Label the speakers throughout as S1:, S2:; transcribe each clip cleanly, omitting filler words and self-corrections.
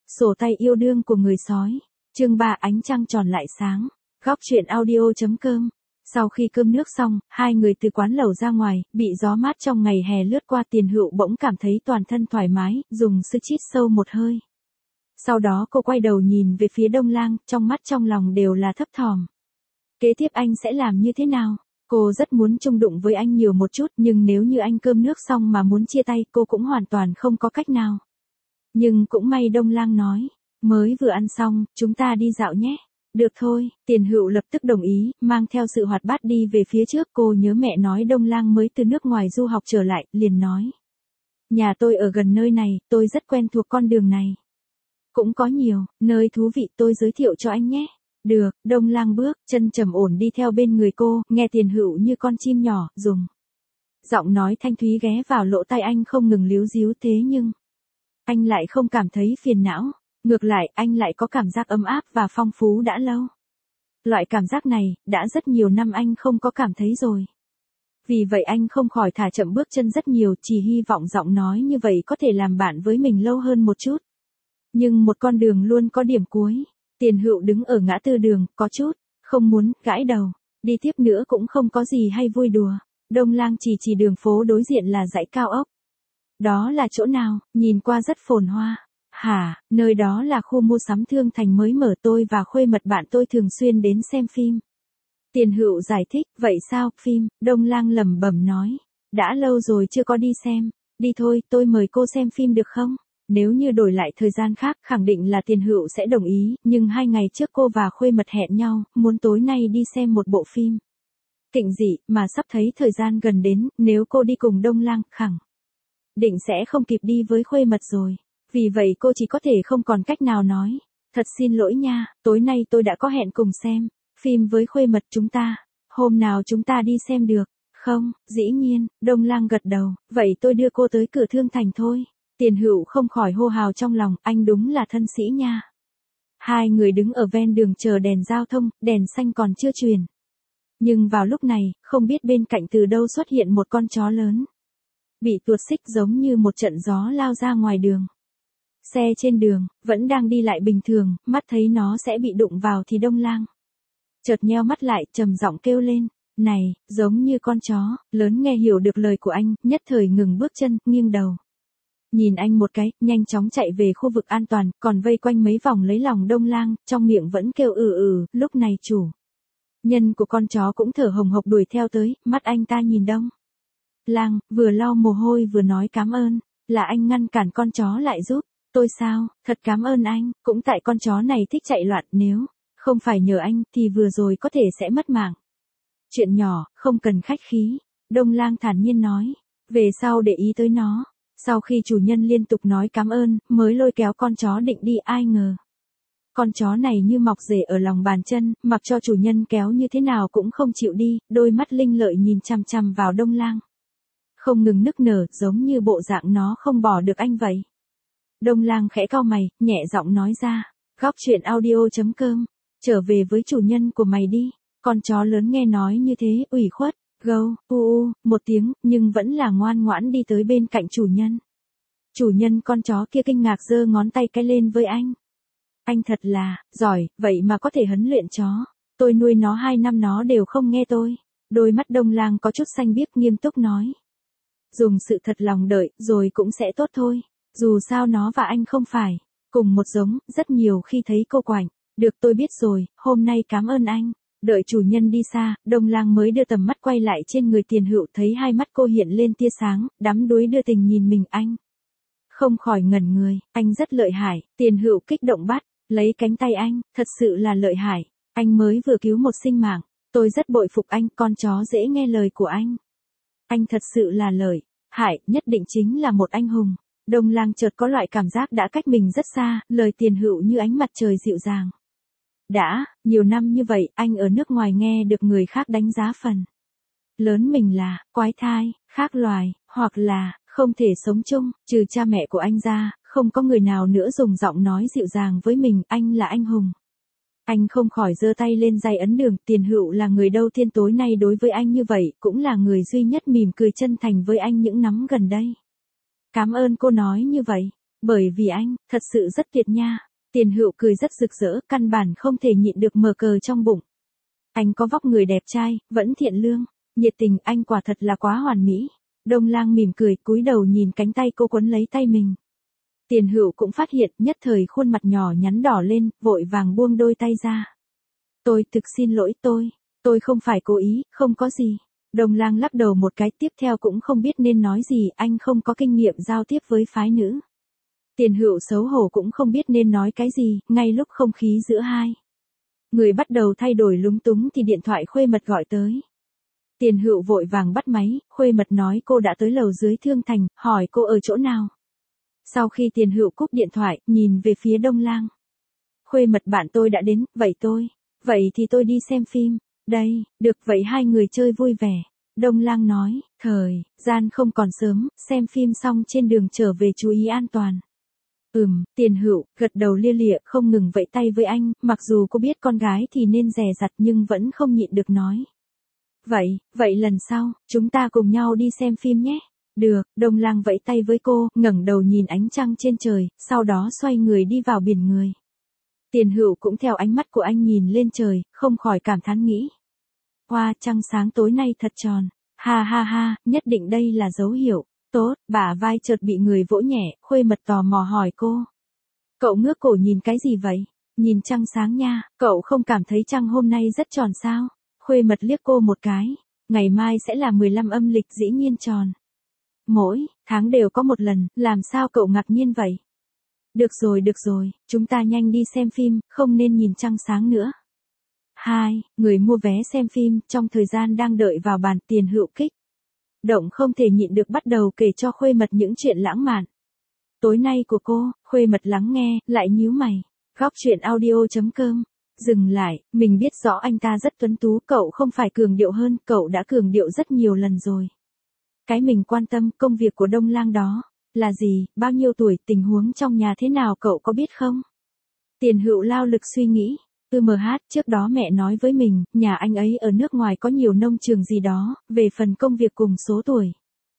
S1: Sổ tay yêu đương của người sói. Chương 3 ánh trăng tròn lại sáng. Góc truyện audio.com. Sau khi cơm nước xong, hai người từ quán lẩu ra ngoài, bị gió mát trong ngày hè lướt qua, Tiền Hựu bỗng cảm thấy toàn thân thoải mái, dùng sức hít sâu một hơi. Sau đó cô quay đầu nhìn về phía Đông Lang, trong mắt trong lòng đều là thấp thỏm. Kế tiếp anh sẽ làm như thế nào? Cô rất muốn chung đụng với anh nhiều một chút, nhưng nếu như anh cơm nước xong mà muốn chia tay, cô cũng hoàn toàn không có cách nào. Nhưng cũng may Đông Lang nói, mới vừa ăn xong, chúng ta đi dạo nhé. Được thôi, Tiền Hựu lập tức đồng ý, mang theo sự hoạt bát đi về phía trước. Cô nhớ mẹ nói Đông Lang mới từ nước ngoài du học trở lại, liền nói. Nhà tôi ở gần nơi này, tôi rất quen thuộc con đường này. Cũng có nhiều nơi thú vị, tôi giới thiệu cho anh nhé. Được, Đông Lang bước chân trầm ổn đi theo bên người cô, nghe Tiền Hựu như con chim nhỏ, dùng giọng nói thanh thúy ghé vào lỗ tai anh không ngừng líu ríu, thế nhưng anh lại không cảm thấy phiền não, ngược lại, anh lại có cảm giác ấm áp và phong phú đã lâu. Loại cảm giác này, đã rất nhiều năm anh không có cảm thấy rồi. Vì vậy anh không khỏi thả chậm bước chân rất nhiều, chỉ hy vọng giọng nói như vậy có thể làm bạn với mình lâu hơn một chút. Nhưng một con đường luôn có điểm cuối. Tiền Hựu đứng ở ngã tư đường, có chút không muốn gãi đầu. Đi tiếp nữa cũng không có gì hay vui đùa. Đông Lang chỉ đường phố đối diện là dãy cao ốc. Đó là chỗ nào? Nhìn qua rất phồn hoa. Hả, nơi đó là khu mua sắm Thương Thành mới mở, tôi và khuê mật bạn tôi thường xuyên đến xem phim. Tiền Hựu giải thích, vậy sao, phim? Đông Lang lẩm bẩm nói. Đã lâu rồi chưa có đi xem. Đi thôi, tôi mời cô xem phim được không? Nếu như đổi lại thời gian khác, khẳng định là Tiền Hựu sẽ đồng ý, nhưng 2 ngày trước cô và khuê mật hẹn nhau, muốn tối nay đi xem một bộ phim kinh dị, mà sắp thấy thời gian gần đến, nếu cô đi cùng Đông Lang, khẳng định sẽ không kịp đi với khuê mật rồi. Vì vậy cô chỉ có thể không còn cách nào nói. Thật xin lỗi nha, tối nay tôi đã có hẹn cùng xem phim với khuê mật hôm nào chúng ta đi xem được, không? Dĩ nhiên, Đông Lang gật đầu, vậy tôi đưa cô tới cửa Thương Thành thôi. Tiền Hựu không khỏi hô hào trong lòng, anh đúng là thân sĩ nha. Hai người đứng ở ven đường chờ đèn giao thông, đèn xanh còn chưa truyền. Nhưng vào lúc này, không biết bên cạnh từ đâu xuất hiện một con chó lớn. Bị tuột xích giống như một trận gió lao ra ngoài đường. Xe trên đường, vẫn đang đi lại bình thường, mắt thấy nó sẽ bị đụng vào thì Đông Lang chợt nheo mắt lại, trầm giọng kêu lên. Này, giống như con chó lớn nghe hiểu được lời của anh, nhất thời ngừng bước chân, nghiêng đầu. Nhìn anh một cái, nhanh chóng chạy về khu vực an toàn, còn vây quanh mấy vòng lấy lòng Đông Lang, trong miệng vẫn kêu lúc này chủ nhân của con chó cũng thở hồng hộc đuổi theo tới, mắt anh ta nhìn Đông Lang, vừa lau mồ hôi vừa nói cảm ơn, là anh ngăn cản con chó lại giúp tôi sao, thật cảm ơn anh, cũng tại con chó này thích chạy loạn, nếu không phải nhờ anh thì vừa rồi có thể sẽ mất mạng. Chuyện nhỏ, không cần khách khí, Đông Lang thản nhiên nói, về sau để ý tới nó. Sau khi chủ nhân liên tục nói cảm ơn, mới lôi kéo con chó định đi, ai ngờ. Con chó này như mọc rễ ở lòng bàn chân, mặc cho chủ nhân kéo như thế nào cũng không chịu đi, đôi mắt linh lợi nhìn chằm chằm vào Đông Lang. Không ngừng nức nở, giống như bộ dạng nó không bỏ được anh vậy. Đông Lang khẽ cau mày, nhẹ giọng nói ra, góc truyện audio.com, trở về với chủ nhân của mày đi. Con chó lớn nghe nói như thế, ủy khuất. Gâu, một tiếng, nhưng vẫn là ngoan ngoãn đi tới bên cạnh chủ nhân. Chủ nhân con chó kia kinh ngạc giơ ngón tay cái lên với anh. Anh thật là, giỏi, vậy mà có thể huấn luyện chó. Tôi nuôi nó 2 năm nó đều không nghe tôi. Đôi mắt Đông Lang có chút xanh biếc, nghiêm túc nói. Dùng sự thật lòng đợi, rồi cũng sẽ tốt thôi. Dù sao nó và anh không phải cùng một giống, rất nhiều khi thấy cô quạnh. Được, tôi biết rồi, hôm nay cảm ơn anh. Đợi chủ nhân đi xa, Đông Lang mới đưa tầm mắt quay lại trên người Tiền Hựu, thấy hai mắt cô hiện lên tia sáng, đắm đuối đưa tình nhìn mình, anh không khỏi ngẩn người, anh rất lợi hại. Tiền Hựu kích động bắt lấy cánh tay anh, thật sự là lợi hại, anh mới vừa cứu một sinh mạng, tôi rất bội phục anh, con chó dễ nghe lời của anh thật sự là lợi hại, nhất định chính là một anh hùng. Đông Lang chợt có loại cảm giác đã cách mình rất xa, lời Tiền Hựu như ánh mặt trời dịu dàng. Đã, nhiều năm như vậy, anh ở nước ngoài nghe được người khác đánh giá phần lớn mình là quái thai, khác loài, hoặc là không thể sống chung, trừ cha mẹ của anh ra, không có người nào nữa dùng giọng nói dịu dàng với mình, anh là anh hùng. Anh không khỏi giơ tay lên dây ấn đường, Tiền Hựu là người đầu tiên tối nay đối với anh như vậy, cũng là người duy nhất mỉm cười chân thành với anh những năm gần đây. Cảm ơn cô nói như vậy. Bởi vì anh, thật sự rất tuyệt nha. Tiền Hựu cười rất rực rỡ, căn bản không thể nhịn được mở cờ trong bụng. Anh có vóc người đẹp trai, vẫn thiện lương, nhiệt tình, anh quả thật là quá hoàn mỹ. Đông Lang mỉm cười, cúi đầu nhìn cánh tay cô quấn lấy tay mình. Tiền Hựu cũng phát hiện, nhất thời khuôn mặt nhỏ nhắn đỏ lên, vội vàng buông đôi tay ra. Tôi thực xin lỗi, tôi không phải cố ý, không có gì. Đông Lang lắc đầu một cái, tiếp theo cũng không biết nên nói gì, anh không có kinh nghiệm giao tiếp với phái nữ. Tiền Hựu xấu hổ cũng không biết nên nói cái gì, ngay lúc không khí giữa hai người bắt đầu thay đổi lúng túng thì điện thoại Khuê Mật gọi tới. Tiền Hựu vội vàng bắt máy, Khuê Mật nói cô đã tới lầu dưới Thương Thành, hỏi cô ở chỗ nào. Sau khi Tiền Hựu cúp điện thoại, nhìn về phía Đông Lang. Khuê Mật, bạn tôi đã đến, vậy thì tôi đi xem phim. Đây, được, vậy hai người chơi vui vẻ. Đông Lang nói, thời gian không còn sớm, xem phim xong trên đường trở về chú ý an toàn. Tiền Hựu gật đầu lia lịa, không ngừng vẫy tay với anh, mặc dù cô biết con gái thì nên dè dặt nhưng vẫn không nhịn được nói. Vậy lần sau, chúng ta cùng nhau đi xem phim nhé. Được, Đông Lang vẫy tay với cô, ngẩng đầu nhìn ánh trăng trên trời, sau đó xoay người đi vào biển người. Tiền Hựu cũng theo ánh mắt của anh nhìn lên trời, không khỏi cảm thán nghĩ. Hoa, trăng sáng tối nay thật tròn. Ha ha ha, nhất định đây là dấu hiệu. Tốt, bả vai chợt bị người vỗ nhẹ, Khuê Mật tò mò hỏi cô. Cậu ngước cổ nhìn cái gì vậy? Nhìn trăng sáng nha, cậu không cảm thấy trăng hôm nay rất tròn sao? Khuê Mật liếc cô một cái. Ngày mai sẽ là 15 âm lịch, dĩ nhiên tròn. Mỗi tháng đều có một lần, làm sao cậu ngạc nhiên vậy? Được rồi, chúng ta nhanh đi xem phim, không nên nhìn trăng sáng nữa. Hai người mua vé xem phim, trong thời gian đang đợi vào bàn, Tiền Hựu kích động không thể nhịn được bắt đầu kể cho Khuê Mật những chuyện lãng mạn. Tối nay của cô, Khuê Mật lắng nghe, lại nhíu mày. Góc truyện audio.com. Dừng lại, mình biết rõ anh ta rất tuấn tú, cậu không phải cường điệu hơn, cậu đã cường điệu rất nhiều lần rồi. Cái mình quan tâm, công việc của Đông Lang đó, là gì, bao nhiêu tuổi, tình huống trong nhà thế nào cậu có biết không? Tiền Hựu lao lực suy nghĩ. Trước đó mẹ nói với mình, nhà anh ấy ở nước ngoài có nhiều nông trường gì đó, về phần công việc cùng số tuổi.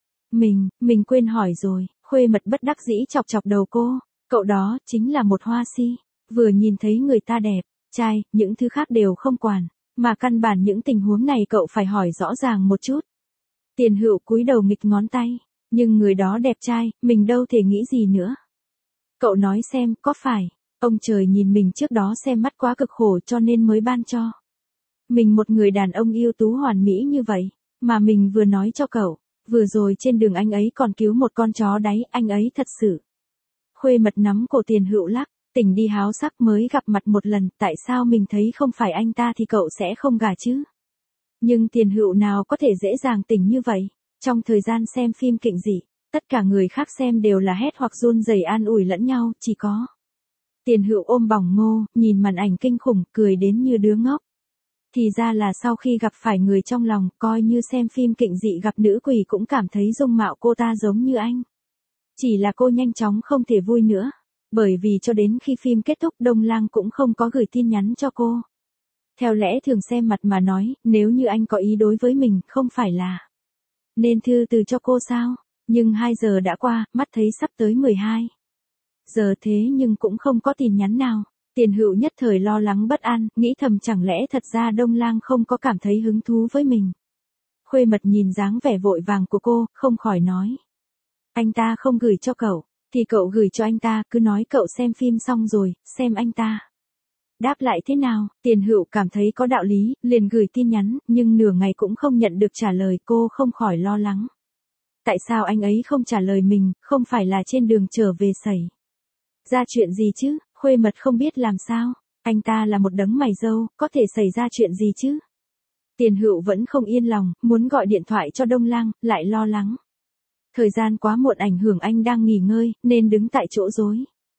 S1: Mình quên hỏi rồi, Khuê Mật bất đắc dĩ chọc chọc đầu cô, cậu đó, chính là một hoa si, vừa nhìn thấy người ta đẹp, trai, những thứ khác đều không quản, mà căn bản những tình huống này cậu phải hỏi rõ ràng một chút. Tiền Hựu cúi đầu nghịch ngón tay, nhưng người đó đẹp trai, mình đâu thể nghĩ gì nữa. Cậu nói xem, có phải ông trời nhìn mình trước đó xem mắt quá cực khổ cho nên mới ban cho mình một người đàn ông ưu tú hoàn mỹ như vậy, mà mình vừa nói cho cậu, vừa rồi trên đường anh ấy còn cứu một con chó đáy, anh ấy thật sự. Khuê Mật nắm cổ Tiền Hựu lắc, tỉnh đi háo sắc, mới gặp mặt một lần, tại sao mình thấy không phải anh ta thì cậu sẽ không gả chứ? Nhưng Tiền Hựu nào có thể dễ dàng tỉnh như vậy, trong thời gian xem phim kinh dị, tất cả người khác xem đều là hét hoặc run rẩy an ủi lẫn nhau, chỉ có Tiền Hựu ôm bỏng ngô, nhìn màn ảnh kinh khủng, cười đến như đứa ngốc. Thì ra là sau khi gặp phải người trong lòng, coi như xem phim kinh dị gặp nữ quỷ cũng cảm thấy dung mạo cô ta giống như anh. Chỉ là cô nhanh chóng không thể vui nữa, bởi vì cho đến khi phim kết thúc Đông Lang cũng không có gửi tin nhắn cho cô. Theo lẽ thường xem mặt mà nói, nếu như anh có ý đối với mình, không phải là nên thư từ cho cô sao? Nhưng 2 giờ đã qua, mắt thấy sắp tới 12 giờ thế nhưng cũng không có tin nhắn nào. Tiền Hựu nhất thời lo lắng bất an, nghĩ thầm chẳng lẽ thật ra Đông Lang không có cảm thấy hứng thú với mình. Khuê Mật nhìn dáng vẻ vội vàng của cô, không khỏi nói. Anh ta không gửi cho cậu, thì cậu gửi cho anh ta, cứ nói cậu xem phim xong rồi, xem anh ta đáp lại thế nào. Tiền Hựu cảm thấy có đạo lý, liền gửi tin nhắn, nhưng nửa ngày cũng không nhận được trả lời, cô không khỏi lo lắng. Tại sao anh ấy không trả lời mình, không phải là trên đường trở về xảy ra chuyện gì chứ? Khuê Mật không biết làm sao, anh ta là một đấng mày râu, có thể xảy ra chuyện gì chứ? Tiền Hựu vẫn không yên lòng, muốn gọi điện thoại cho Đông Lang, lại lo lắng. Thời gian quá muộn ảnh hưởng anh đang nghỉ ngơi, nên đứng tại chỗ rối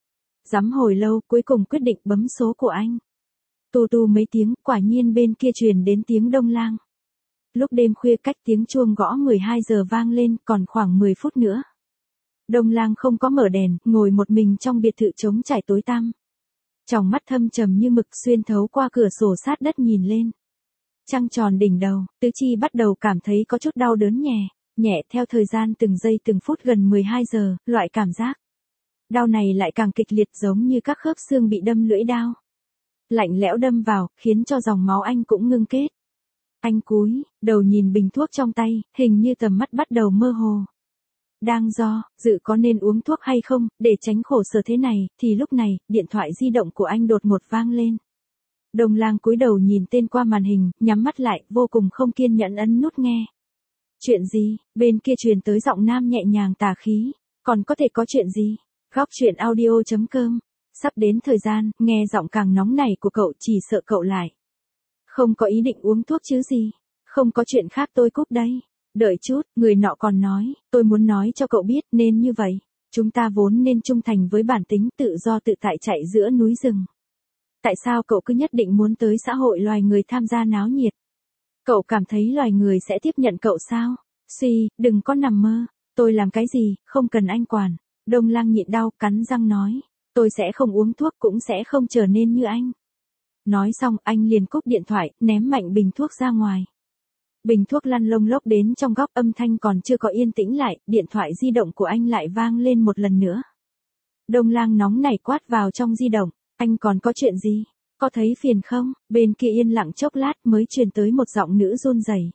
S1: rắm hồi lâu, cuối cùng quyết định bấm số của anh. Tu tu mấy tiếng, quả nhiên bên kia truyền đến tiếng Đông Lang. Lúc đêm khuya cách tiếng chuông gõ 12 giờ vang lên, còn khoảng 10 phút nữa. Đông Lang không có mở đèn, ngồi một mình trong biệt thự trống trải tối tăm. Tròng mắt thâm trầm như mực xuyên thấu qua cửa sổ sát đất nhìn lên. Trăng tròn đỉnh đầu, tứ chi bắt đầu cảm thấy có chút đau đớn nhẹ theo thời gian từng giây từng phút gần 12 giờ, loại cảm giác Đau này lại càng kịch liệt giống như các khớp xương bị đâm lưỡi dao. Lạnh lẽo đâm vào, khiến cho dòng máu anh cũng ngưng kết. Anh cúi, đầu nhìn bình thuốc trong tay, hình như tầm mắt bắt đầu mơ hồ. Đang dự có nên uống thuốc hay không, để tránh khổ sở thế này, thì lúc này, điện thoại di động của anh đột ngột vang lên. Đồng Lang cúi đầu nhìn tên qua màn hình, nhắm mắt lại, vô cùng không kiên nhẫn ấn nút nghe. Chuyện gì? Bên kia truyền tới giọng nam nhẹ nhàng tà khí. Còn có thể có chuyện gì? Góc chuyện audio.com. Sắp đến thời gian, nghe giọng càng nóng này của cậu chỉ sợ cậu lại. Không có ý định uống thuốc chứ gì? Không có chuyện khác tôi cúp đây. Đợi chút, người nọ còn nói, tôi muốn nói cho cậu biết nên như vậy. Chúng ta vốn nên trung thành với bản tính tự do tự tại chạy giữa núi rừng. Tại sao cậu cứ nhất định muốn tới xã hội loài người tham gia náo nhiệt? Cậu cảm thấy loài người sẽ tiếp nhận cậu sao? Đừng có nằm mơ. Tôi làm cái gì, không cần anh quản. Đông Lang nhịn đau, cắn răng nói. Tôi sẽ không uống thuốc cũng sẽ không trở nên như anh. Nói xong anh liền cúp điện thoại, ném mạnh bình thuốc ra ngoài. Bình thuốc lăn lông lốc đến trong góc, âm thanh còn chưa có yên tĩnh lại, điện thoại di động của anh lại vang lên một lần nữa. Đông Lang nóng nảy quát vào trong di động, anh còn có chuyện gì? Có thấy phiền không? Bên kia yên lặng chốc lát mới truyền tới một giọng nữ run rẩy.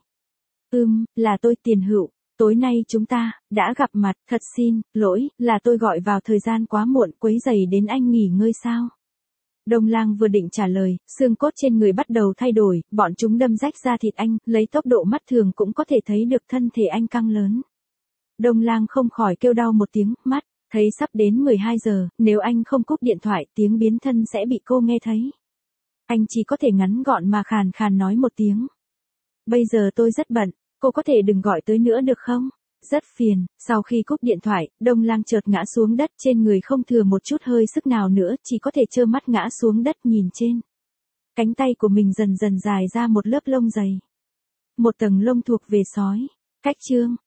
S1: Là tôi Tiền Hữu, tối nay chúng ta đã gặp mặt, thật xin lỗi, là tôi gọi vào thời gian quá muộn, quấy rầy đến anh nghỉ ngơi sao? Đông Lang vừa định trả lời, xương cốt trên người bắt đầu thay đổi, bọn chúng đâm rách da thịt anh, lấy tốc độ mắt thường cũng có thể thấy được thân thể anh căng lớn. Đông Lang không khỏi kêu đau một tiếng, mắt, thấy sắp đến 12 giờ, nếu anh không cúp điện thoại, tiếng biến thân sẽ bị cô nghe thấy. Anh chỉ có thể ngắn gọn mà khàn khàn nói một tiếng. Bây giờ tôi rất bận, cô có thể đừng gọi tới nữa được không? Rất phiền. Sau khi cúp điện thoại, Đông Lang chợt ngã xuống đất, trên người không thừa một chút hơi sức nào nữa, chỉ có thể trơ mắt ngã xuống đất nhìn trên. Cánh tay của mình dần dần dài ra một lớp lông dày. Một tầng lông thuộc về sói. Cách chương